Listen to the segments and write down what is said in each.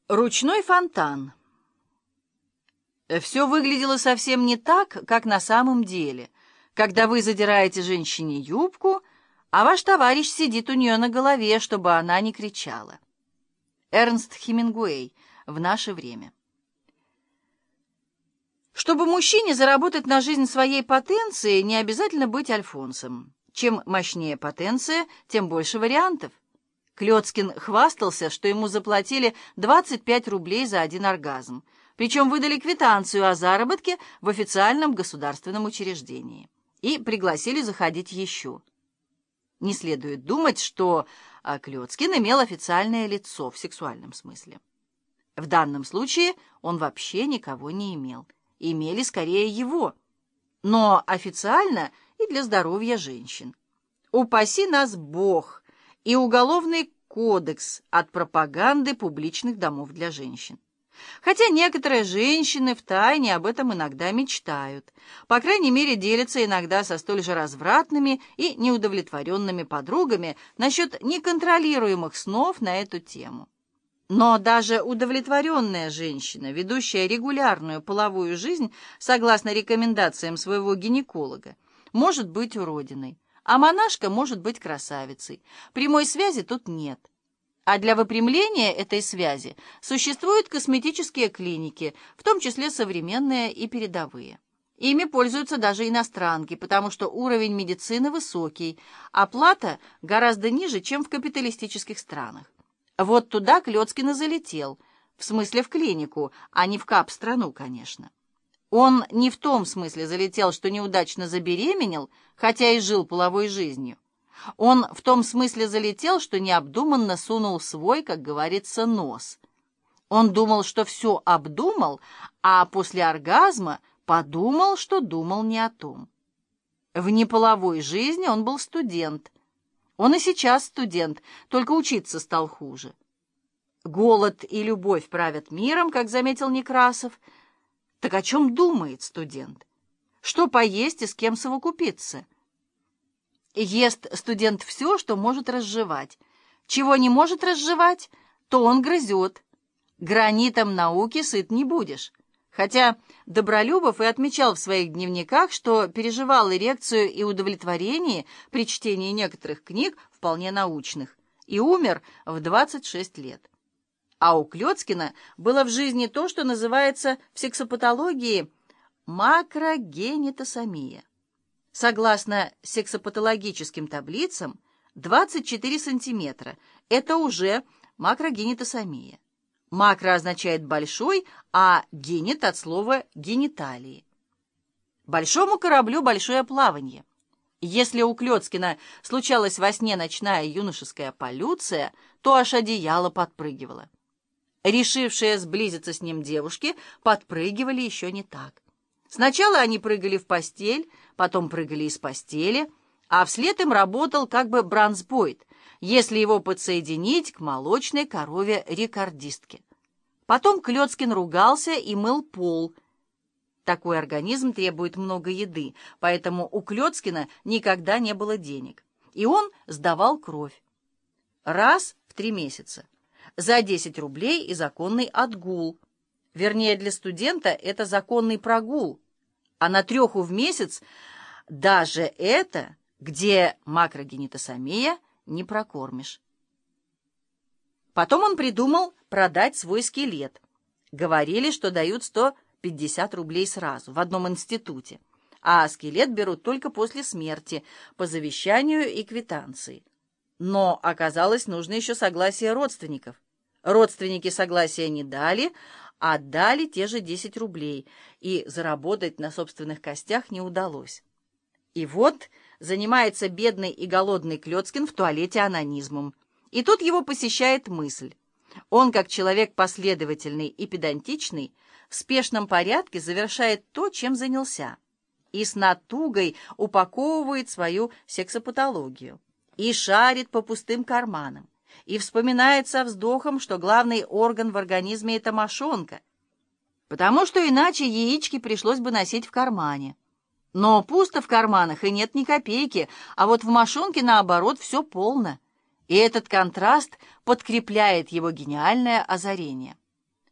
Ручной фонтан. Все выглядело совсем не так, как на самом деле, когда вы задираете женщине юбку, а ваш товарищ сидит у нее на голове, чтобы она не кричала. Эрнст Хемингуэй. В наше время. Чтобы мужчине заработать на жизнь своей потенцией, не обязательно быть альфонсом. Чем мощнее потенция, тем больше вариантов. Клёцкин хвастался, что ему заплатили 25 рублей за один оргазм, причем выдали квитанцию о заработке в официальном государственном учреждении и пригласили заходить еще. Не следует думать, что Клёцкин имел официальное лицо в сексуальном смысле. В данном случае он вообще никого не имел. Имели скорее его, но официально и для здоровья женщин. Упаси нас Бог и Уголовный кодекс от пропаганды публичных домов для женщин. Хотя некоторые женщины втайне об этом иногда мечтают, по крайней мере делятся иногда со столь же развратными и неудовлетворенными подругами насчет неконтролируемых снов на эту тему. Но даже удовлетворенная женщина, ведущая регулярную половую жизнь согласно рекомендациям своего гинеколога, может быть уродиной, а монашка может быть красавицей. Прямой связи тут нет. А для выпрямления этой связи существуют косметические клиники, в том числе современные и передовые. Ими пользуются даже иностранки, потому что уровень медицины высокий, а плата гораздо ниже, чем в капиталистических странах. Вот туда Клёцкин и залетел, в смысле в клинику, а не в кап-страну, конечно. Он не в том смысле залетел, что неудачно забеременел, хотя и жил половой жизнью. Он в том смысле залетел, что необдуманно сунул свой, как говорится, нос. Он думал, что все обдумал, а после оргазма подумал, что думал не о том. В неполовой жизни он был студент. Он и сейчас студент, только учиться стал хуже. Голод и любовь правят миром, как заметил Некрасов. Так о чем думает студент? Что поесть и с кем совокупиться? Ест студент все, что может разжевать. Чего не может разжевать, то он грызет. Гранитом науки сыт не будешь. Хотя Добролюбов и отмечал в своих дневниках, что переживал эрекцию и удовлетворение при чтении некоторых книг, вполне научных, и умер в 26 лет. А у Клёцкина было в жизни то, что называется в сексопатологии макрогенитосомия. Согласно сексопатологическим таблицам, 24 сантиметра – это уже макрогенитосомия. Макро означает «большой», а генит от слова «гениталии». Большому кораблю большое плаванье. Если у Клёцкина случалась во сне ночная юношеская полюция, то аж одеяло подпрыгивало. Решившие сблизиться с ним девушки подпрыгивали еще не так. Сначала они прыгали в постель, потом прыгали из постели, а вслед им работал как бы бранцбойт, если его подсоединить к молочной корове-рекордистке. Потом Клёцкин ругался и мыл пол. Такой организм требует много еды, поэтому у Клёцкина никогда не было денег, и он сдавал кровь. Раз в 3 месяца. За 10 рублей и законный отгул. Вернее, для студента это законный прогул, а на 3 в месяц даже это, где макрогенитосомия, не прокормишь. Потом он придумал продать свой скелет. Говорили, что дают 150 рублей сразу, в одном институте, а скелет берут только после смерти, по завещанию и квитанции. Но оказалось, нужно еще согласие родственников. Родственники согласия не дали, а дали те же 10 рублей, и заработать на собственных костях не удалось. И вот занимается бедный и голодный Клёцкин в туалете анонизмом. И тут его посещает мысль. Он, как человек последовательный и педантичный, в спешном порядке завершает то, чем занялся, и с натугой упаковывает свою сексопатологию, и шарит по пустым карманам, и вспоминает со вздохом, что главный орган в организме — это мошонка, потому что иначе яички пришлось бы носить в кармане. Но пусто в карманах и нет ни копейки, а вот в мошонке, наоборот, все полно. И этот контраст подкрепляет его гениальное озарение.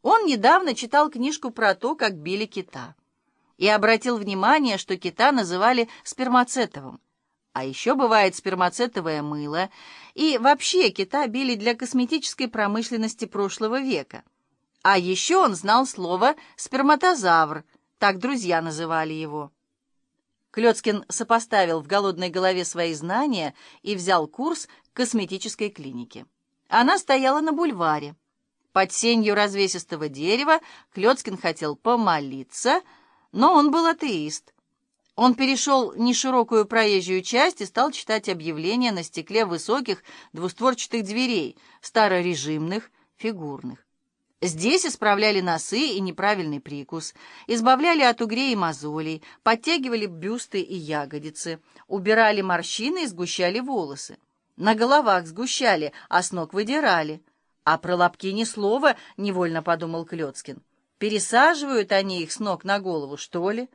Он недавно читал книжку про то, как били кита, и обратил внимание, что кита называли спермацетовым. А еще бывает спермацетовое мыло, и вообще кита били для косметической промышленности прошлого века. А еще он знал слово «сперматозавр», так друзья называли его. Клёцкин сопоставил в голодной голове свои знания и взял курс косметической клиники. Она стояла на бульваре. Под сенью развесистого дерева Клёцкин хотел помолиться, но он был атеист. Он перешел неширокую проезжую часть и стал читать объявления на стекле высоких двустворчатых дверей, старорежимных, фигурных. Здесь исправляли носы и неправильный прикус, избавляли от угрей и мозолей, подтягивали бюсты и ягодицы, убирали морщины и сгущали волосы. На головах сгущали, а с ног выдирали. А про лобки ни слова, невольно подумал Клёцкин. Пересаживают они их с ног на голову, что ли?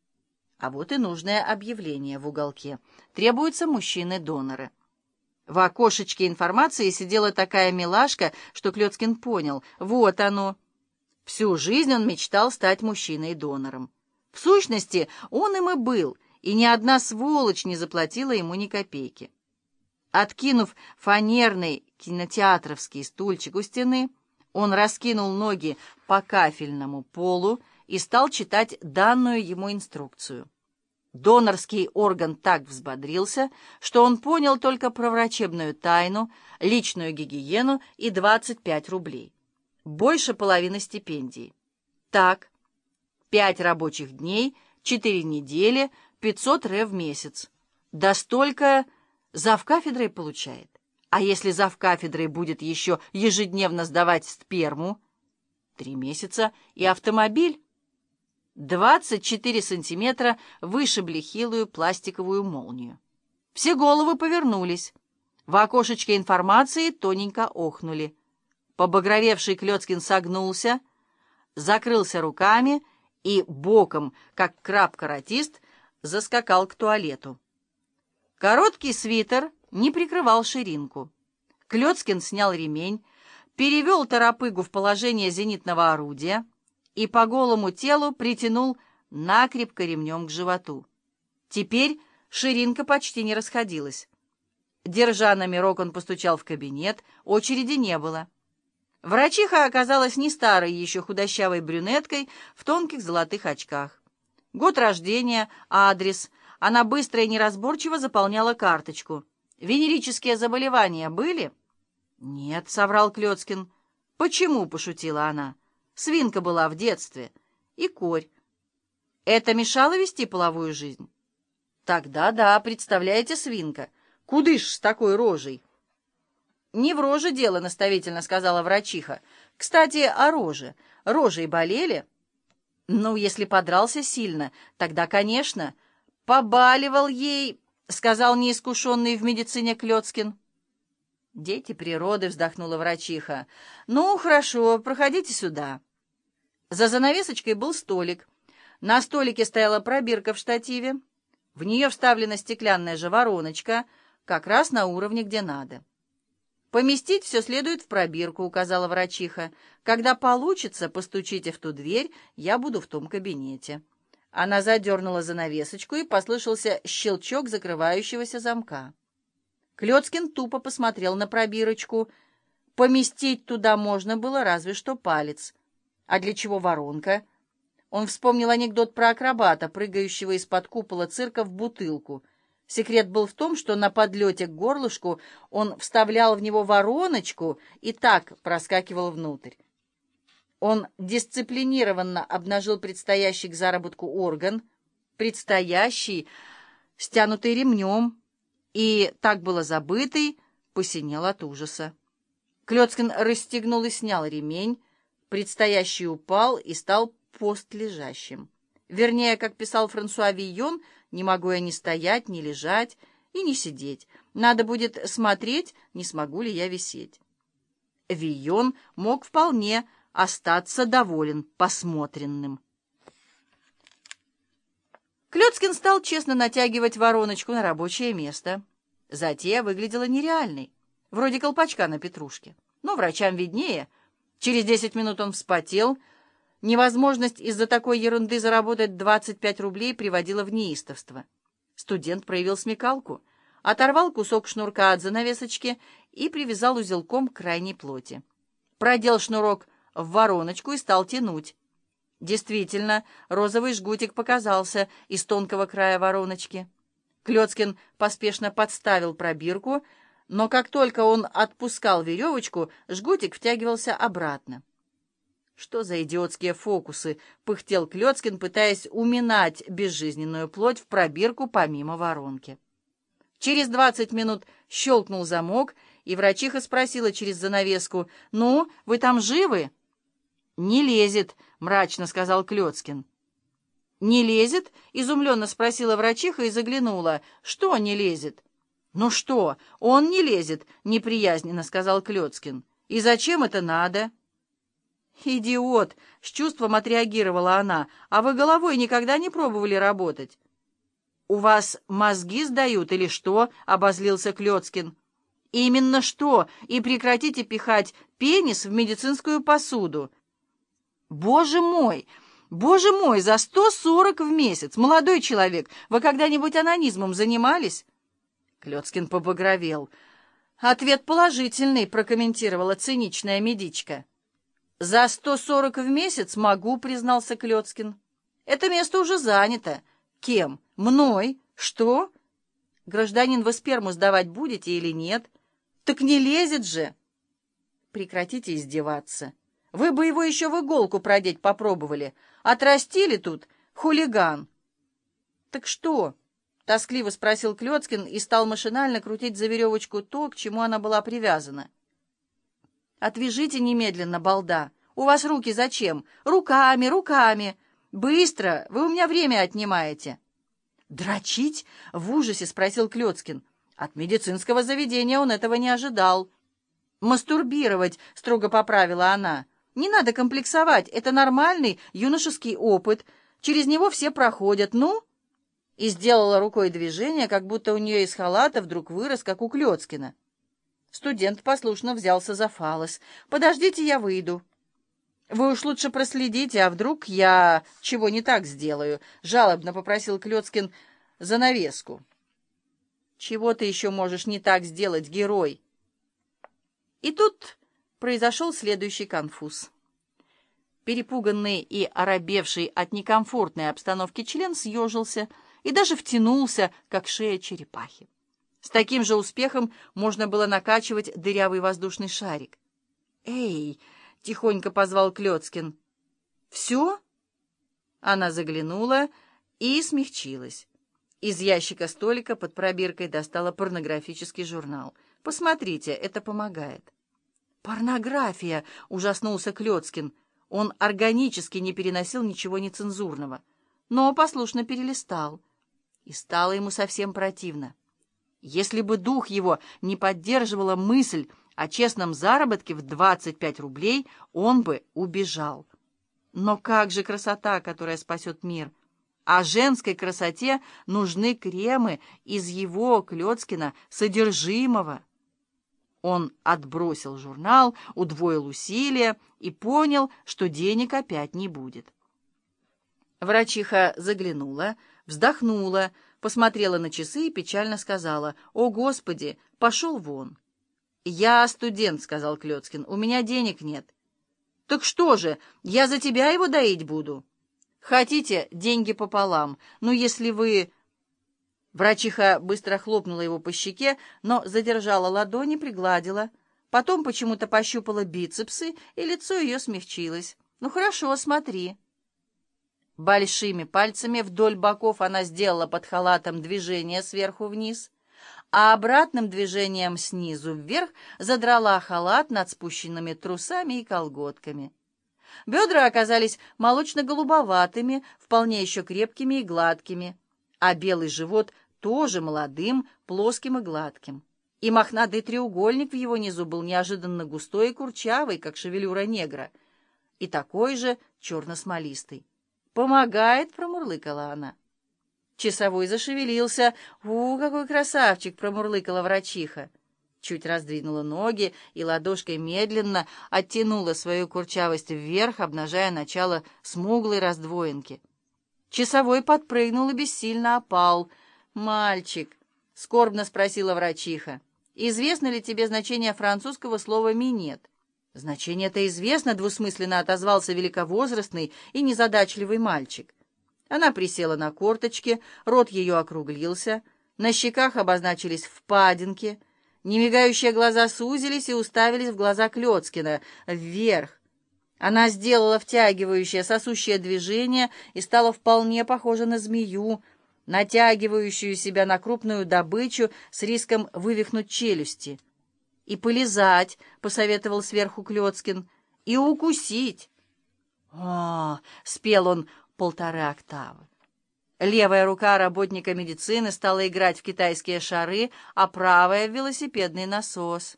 А вот и нужное объявление в уголке. Требуются мужчины-доноры. В окошечке информации сидела такая милашка, что Клёцкин понял. Вот оно. Всю жизнь он мечтал стать мужчиной-донором. В сущности, он им и был, и ни одна сволочь не заплатила ему ни копейки. Откинув фанерный кинотеатровский стульчик у стены, он раскинул ноги по кафельному полу и стал читать данную ему инструкцию. Донорский орган так взбодрился, что он понял только про врачебную тайну, личную гигиену и 25 рублей. Больше половины стипендии. Так, 5 рабочих дней, 4 недели, 500 ре в месяц. Да столько завкафедрой получает. А если завкафедрой будет еще ежедневно сдавать сперму? 3 месяца и автомобиль. 24 сантиметра вышибли хилую пластиковую молнию. Все головы повернулись. В окошечке информации тоненько охнули. Побагровевший Клёцкин согнулся, закрылся руками и боком, как краб-каратист, заскакал к туалету. Короткий свитер не прикрывал ширинку. Клёцкин снял ремень, перевел торопыгу в положение зенитного орудия и по голому телу притянул накрепко ремнем к животу. Теперь ширинка почти не расходилась. Держа номерок, он постучал в кабинет, очереди не было. Врачиха оказалась не старой еще худощавой брюнеткой в тонких золотых очках. Год рождения, адрес. Она быстро и неразборчиво заполняла карточку. «Венерические заболевания были?» «Нет», — соврал Клёцкин. «Почему?» — пошутила она. «Свинка была в детстве. И корь. Это мешало вести половую жизнь?» «Тогда да, представляете, свинка. Кудыш с такой рожей?» «Не в роже дело», — наставительно сказала врачиха. «Кстати, о роже. Рожей болели?» «Ну, если подрался сильно, тогда, конечно. Побаливал ей», — сказал неискушенный в медицине Клёцкин. «Дети природы», — вздохнула врачиха. «Ну, хорошо, проходите сюда». За занавесочкой был столик. На столике стояла пробирка в штативе. В нее вставлена стеклянная же вороночка, как раз на уровне, где надо. «Поместить все следует в пробирку», — указала врачиха. «Когда получится, постучите в ту дверь, я буду в том кабинете». Она задернула занавесочку, и послышался щелчок закрывающегося замка. Клёцкин тупо посмотрел на пробирочку. Поместить туда можно было разве что палец. А для чего воронка? Он вспомнил анекдот про акробата, прыгающего из-под купола цирка в бутылку. Секрет был в том, что на подлете к горлышку он вставлял в него вороночку и так проскакивал внутрь. Он дисциплинированно обнажил предстоящий к заработку орган, предстоящий, стянутый ремнем, и, так было забытый, посинел от ужаса. Клёцкин расстегнул и снял ремень, предстоящий упал и стал постлежащим. Вернее, как писал Франсуа Вийон, «Не могу я ни стоять, ни лежать и не сидеть. Надо будет смотреть, не смогу ли я висеть». Вийон мог вполне остаться доволен посмотренным. Клёцкин стал честно натягивать вороночку на рабочее место. Затея выглядела нереальной, вроде колпачка на петрушке. Но врачам виднее. Через 10 минут он вспотел. Невозможность из-за такой ерунды заработать 25 рублей приводила в неистовство. Студент проявил смекалку, оторвал кусок шнурка от занавесочки и привязал узелком к крайней плоти. Продел шнурок в вороночку и стал тянуть. Действительно, розовый жгутик показался из тонкого края вороночки. Клёцкин поспешно подставил пробирку, но как только он отпускал веревочку, жгутик втягивался обратно. «Что за идиотские фокусы?» — пыхтел Клёцкин, пытаясь уминать безжизненную плоть в пробирку помимо воронки. Через 20 минут щелкнул замок, и врачиха спросила через занавеску: «Ну, вы там живы?» «Не лезет», — мрачно сказал Клёцкин. «Не лезет?» — изумленно спросила врачиха и заглянула. «Что не лезет?» «Ну что, он не лезет», — неприязненно сказал Клёцкин. «И зачем это надо?» «Идиот!» — с чувством отреагировала она. «А вы головой никогда не пробовали работать?» «У вас мозги сдают или что?» — обозлился Клёцкин. «Именно что! И прекратите пихать пенис в медицинскую посуду!» «Боже мой! Боже мой! За 140 в месяц! Молодой человек, вы когда-нибудь онанизмом занимались?» Клёцкин побагровел. «Ответ положительный», — прокомментировала циничная медичка. «За 140 в месяц могу», — признался Клёцкин. «Это место уже занято. Кем? Мной? Что? Гражданин, вы сперму сдавать будете или нет? Так не лезет же!» «Прекратите издеваться. Вы бы его еще в иголку продеть попробовали. Отрастили тут, хулиган!» «Так что?» — тоскливо спросил Клёцкин и стал машинально крутить за веревочку то, к чему она была привязана. «Отвяжите немедленно, балда! У вас руки зачем? Руками, руками! Быстро! Вы у меня время отнимаете!» «Дрочить?» — в ужасе спросил Клёцкин. От медицинского заведения он этого не ожидал. «Мастурбировать», — строго поправила она. «Не надо комплексовать, это нормальный юношеский опыт. Через него все проходят, ну?» И сделала рукой движение, как будто у нее из халата вдруг вырос, как у Клёцкина. Студент послушно взялся за фалос. «Подождите, я выйду». «Вы уж лучше проследите, а вдруг я чего не так сделаю?» — жалобно попросил Клёцкин занавеску. «Чего ты еще можешь не так сделать, герой?» И тут произошел следующий конфуз. Перепуганный и оробевший от некомфортной обстановки член съежился и даже втянулся, как шея черепахи. С таким же успехом можно было накачивать дырявый воздушный шарик. «Эй!» — тихонько позвал Клёцкин. «Все?» Она заглянула и смягчилась. Из ящика столика под пробиркой достала порнографический журнал. «Посмотрите, это помогает». «Порнография!» — ужаснулся Клёцкин. Он органически не переносил ничего нецензурного, но послушно перелистал. И стало ему совсем противно. Если бы дух его не поддерживала мысль о честном заработке в 25 рублей, он бы убежал. Но как же красота, которая спасет мир? А женской красоте нужны кремы из его, Клёцкина, содержимого. Он отбросил журнал, удвоил усилия и понял, что денег опять не будет. Врачиха заглянула, вздохнула, посмотрела на часы и печально сказала: «О, Господи, пошел вон!» «Я студент», — сказал Клёцкин, — «у меня денег нет». «Так что же, я за тебя его доить буду?» «Хотите, деньги пополам, но если вы...» Врачиха быстро хлопнула его по щеке, но задержала ладони, пригладила. Потом почему-то пощупала бицепсы, и лицо ее смягчилось. «Ну хорошо, смотри». Большими пальцами вдоль боков она сделала под халатом движение сверху вниз, а обратным движением снизу вверх задрала халат над спущенными трусами и колготками. Бедра оказались молочно-голубоватыми, вполне еще крепкими и гладкими, а белый живот тоже молодым, плоским и гладким. И мохнатый треугольник в его низу был неожиданно густой и курчавый, как шевелюра негра, и такой же черно-смолистый. «Помогает», — промурлыкала она. Часовой зашевелился. «У, какой красавчик!» — промурлыкала врачиха. чуть раздвинула ноги и ладошкой медленно оттянула свою курчавость вверх, обнажая начало смуглой раздвоенки. Часовой подпрыгнул и бессильно опал. «Мальчик», — скорбно спросила врачиха, — «известно ли тебе значение французского слова «минет»?» «Значение-то известно», — двусмысленно отозвался великовозрастный и незадачливый мальчик. Она присела на корточки, рот ее округлился, на щеках обозначились впадинки, немигающие глаза сузились и уставились в глаза Клёцкина, вверх. Она сделала втягивающее, сосущее движение и стала вполне похожа на змею, натягивающую себя на крупную добычу с риском вывихнуть челюсти. «И полизать», — посоветовал сверху Клёцкин, — «и укусить». «О!» — спел он 1,5 октавы. Левая рука работника медицины стала играть в китайские шары, а правая — в велосипедный насос.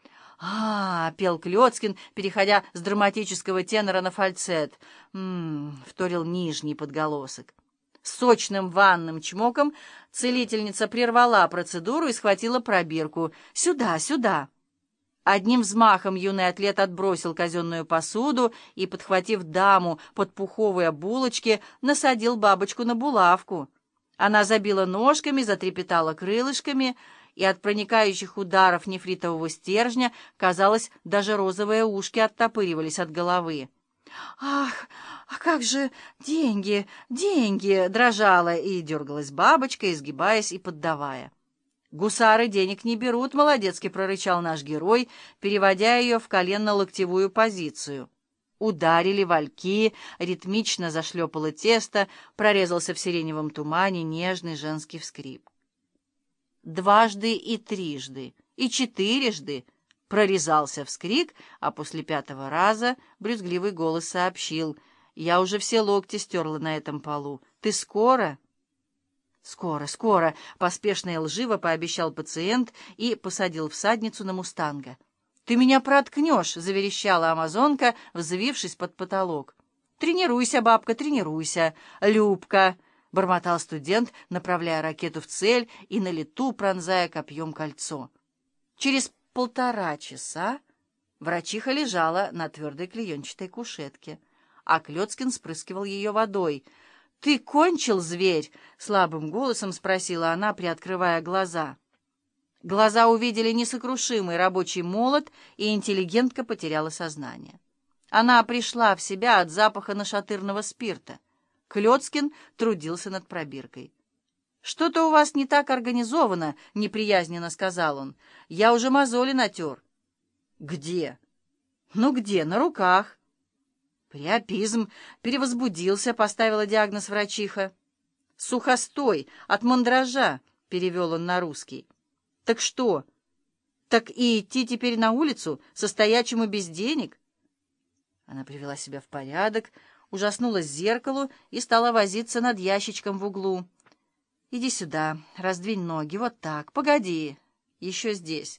Пел Клёцкин, переходя с драматического тенора на фальцет. Вторил нижний подголосок. С сочным ванным чмоком целительница прервала процедуру и схватила пробирку. «Сюда, сюда!» Одним взмахом юный атлет отбросил казенную посуду и, подхватив даму под пуховые булочки, насадил бабочку на булавку. Она забила ножками, затрепетала крылышками, и от проникающих ударов нефритового стержня, казалось, даже розовые ушки оттопыривались от головы. «Ах, а как же деньги, деньги!» — дрожала и дергалась бабочка, изгибаясь и поддавая. «Гусары денег не берут», — молодецки прорычал наш герой, переводя ее в коленно-локтевую позицию. Ударили вальки, ритмично зашлепало тесто, прорезался в сиреневом тумане нежный женский вскрип. Дважды и трижды, и четырежды прорезался вскрик, а после 5-го раза брюзгливый голос сообщил: «Я уже все локти стерла на этом полу. Ты скоро?» «Скоро, скоро», — поспешно и лживо пообещал пациент и посадил всадницу на мустанга. «Ты меня проткнешь», — заверещала амазонка, взвившись под потолок. «Тренируйся, бабка, тренируйся, Любка», — бормотал студент, направляя ракету в цель и на лету пронзая копьем кольцо. Через 1,5 часа врачиха лежала на твердой клеенчатой кушетке, а Клёцкин спрыскивал ее водой. «Ты кончил, зверь?» — слабым голосом спросила она, приоткрывая глаза. Глаза увидели несокрушимый рабочий молот, и интеллигентка потеряла сознание. Она пришла в себя от запаха нашатырного спирта. Клёцкин трудился над пробиркой. «Что-то у вас не так организовано», — неприязненно сказал он. «Я уже мозоли натер». «Где?» «Ну где? На руках». «Приопизм, перевозбудился», — поставила диагноз врачиха. «Сухостой, от мандража», — перевел он на русский. «Так что? Так и идти теперь на улицу, состоячему без денег?» Она привела себя в порядок, ужаснулась зеркалу и стала возиться над ящичком в углу. «Иди сюда, раздвинь ноги, вот так, погоди, еще здесь».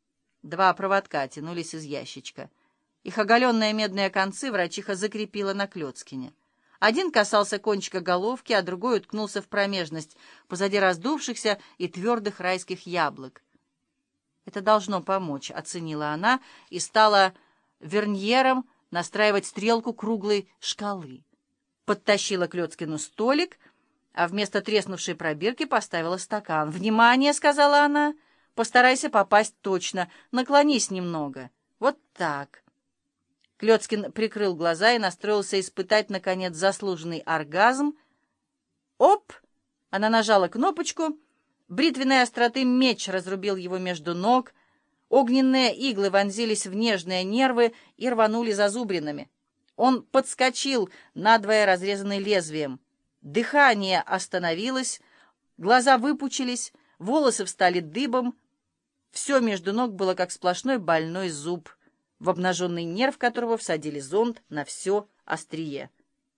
2 проводка тянулись из ящичка. Их оголенные медные концы врачиха закрепила на Клёцкине. Один касался кончика головки, а другой уткнулся в промежность, позади раздувшихся и твердых райских яблок. «Это должно помочь», — оценила она и стала верньером настраивать стрелку круглой шкалы. Подтащила Клёцкину столик, а вместо треснувшей пробирки поставила стакан. «Внимание!» — сказала она. «Постарайся попасть точно. Наклонись немного. Вот так». Клёцкин прикрыл глаза и настроился испытать, наконец, заслуженный оргазм. «Оп!» — она нажала кнопочку. Бритвенной остроты меч разрубил его между ног. Огненные иглы вонзились в нежные нервы и рванули зазубринами. Он подскочил, надвое разрезанный лезвием. Дыхание остановилось, глаза выпучились, волосы встали дыбом. Все между ног было как сплошной больной зуб, в обнаженный нерв которого всадили зонд на все острие.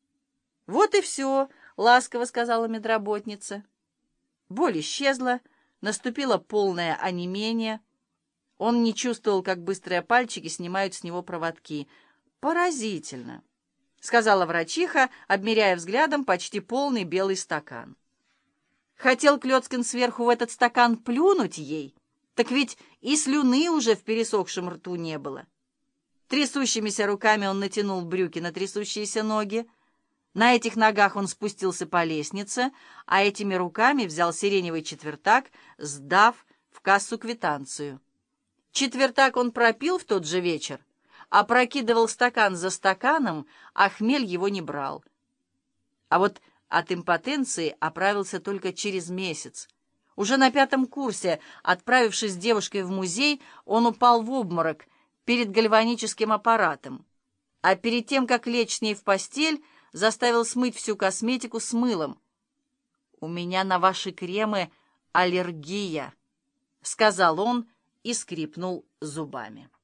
«Вот и все», — ласково сказала медработница. Боль исчезла, наступило полное онемение. Он не чувствовал, как быстрые пальчики снимают с него проводки. «Поразительно», — сказала врачиха, обмеряя взглядом почти полный белый стакан. Хотел Клёцкин сверху в этот стакан плюнуть ей. Так ведь и слюны уже в пересохшем рту не было. Трясущимися руками он натянул брюки на трясущиеся ноги. На этих ногах он спустился по лестнице, а этими руками взял сиреневый четвертак, сдав в кассу квитанцию. Четвертак он пропил в тот же вечер, опрокидывал стакан за стаканом, а хмель его не брал. А вот от импотенции оправился только через месяц. Уже на 5-м курсе, отправившись с девушкой в музей, он упал в обморок перед гальваническим аппаратом, а перед тем, как лечь с ней в постель, заставил смыть всю косметику с мылом. «У меня на ваши кремы аллергия», — сказал он и скрипнул зубами.